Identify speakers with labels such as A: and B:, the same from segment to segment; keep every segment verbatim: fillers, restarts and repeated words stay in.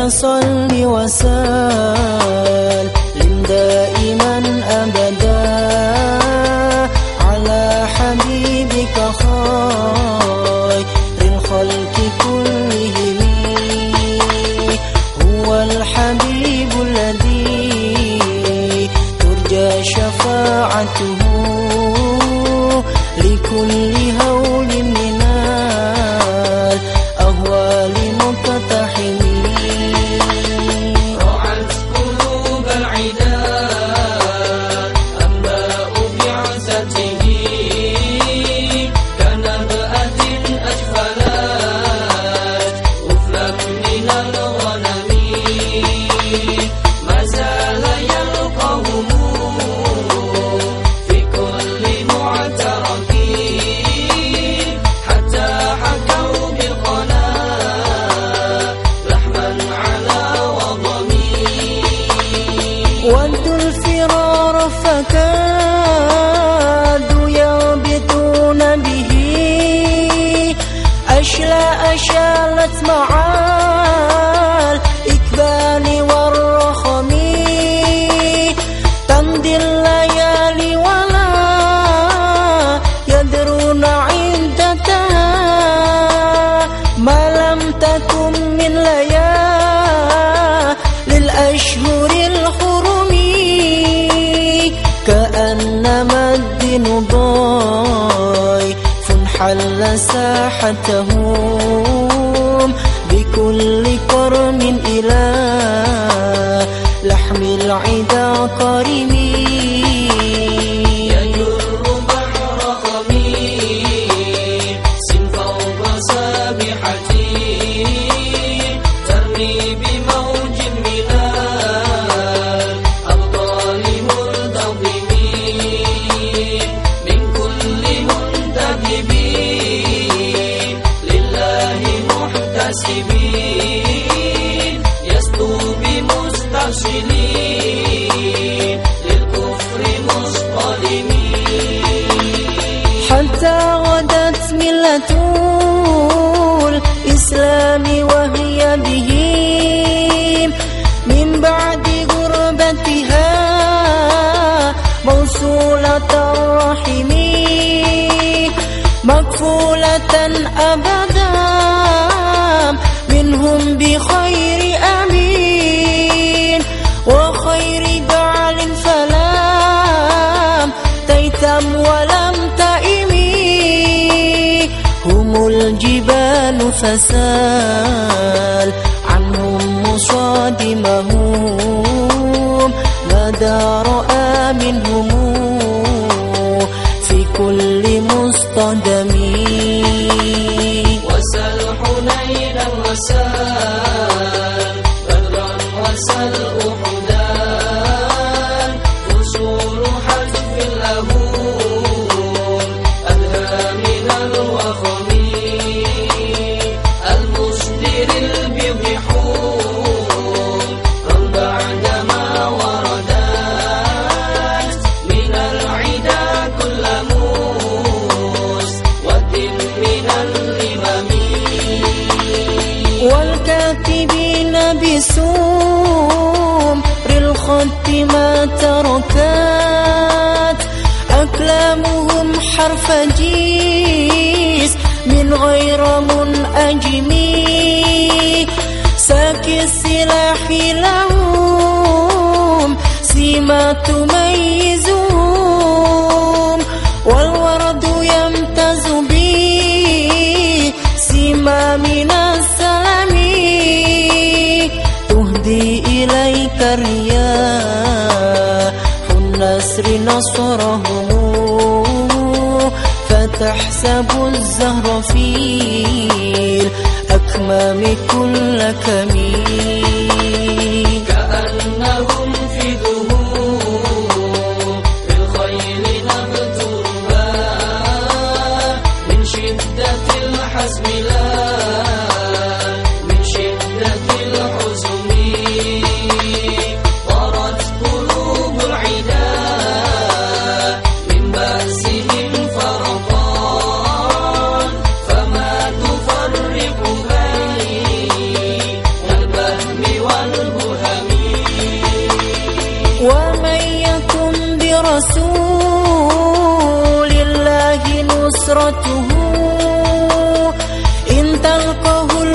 A: صل وسلم دائما أبدا على حبيبك خير الخلق كلهم. هو الحبيب الذي ترجى شفاعته لكل هول من الأهوال مقتحم.
B: رعت قلوب العداء أنباء بعثته كنبأة أجفلت أفلت من الغنم. ما زال يلقاهم في كل معترك حتى حكوا بالقنا لحما على وضمي.
A: ودوا الفرار فكادوا يربطون به أشلاء شالت مع الإكبال والرخم. تمضي الليالي ولا يدرون عدتها ما لم تكن من ليالي الأشهر الحرم. كأنما الدين ضيف حل ساحتهم بكل كرم إلى لحم العدا قريم.
B: يجر بحر خميس فوق سابحتي ترمي بموج من الأبطال ملتظم. من كل منتبه لله محتسبين يسطو بمسترسلين للكفر مصطلمين.
A: حتى غدت ملة الإسلام وهي بهم من بعد غربتها موصولة الرحم مكفولة أبدا منهم بخير أمين وخير بعل فلام تيتم ولم تئمي. هم الجبال فسال عنهم مصادمهم ماذا رأى منهم في كل مصطدم.
B: وسل حنينا وسل بدرا وسل أحدا قصور حذف الأهون أدهى من الوخم. المصدر البيض حون بعدما وردت من العدا كل مسود من الإمام.
A: والكاتبين بسمر الخط ما تركت أكلامهم حرف جيس من غير منأجم. ساكي السلاح لهم سيما تميزهم والورد يمتاز به سيما من السلام. تهدي إليك الرياح النسر نصرهم فتحسب الزهر في الأكمام كل كمين.
B: كأنهم في ذهوب بالخيل نبترها من شدة الحزم لا من شدة الحزن. طرت قلوب العدا من بأسهم فرطان فما تفرق بين البهم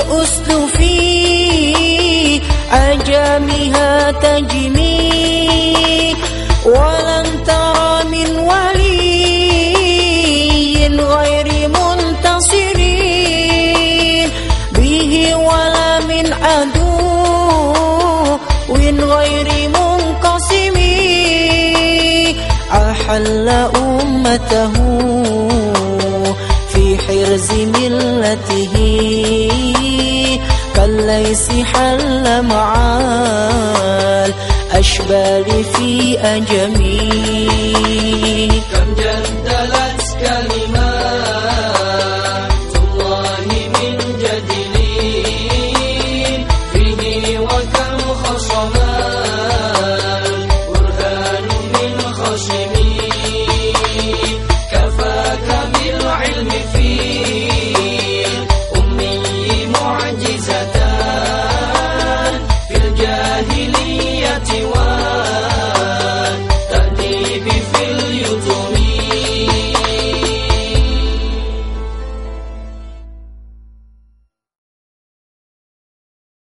A: الأسد في عجامها تجمي ولن ترى من ولي غير منتصر به ولا من عدو غير منقسم أحل أمته في حرز ملته كالليس حل مع الأشبال في أجمي.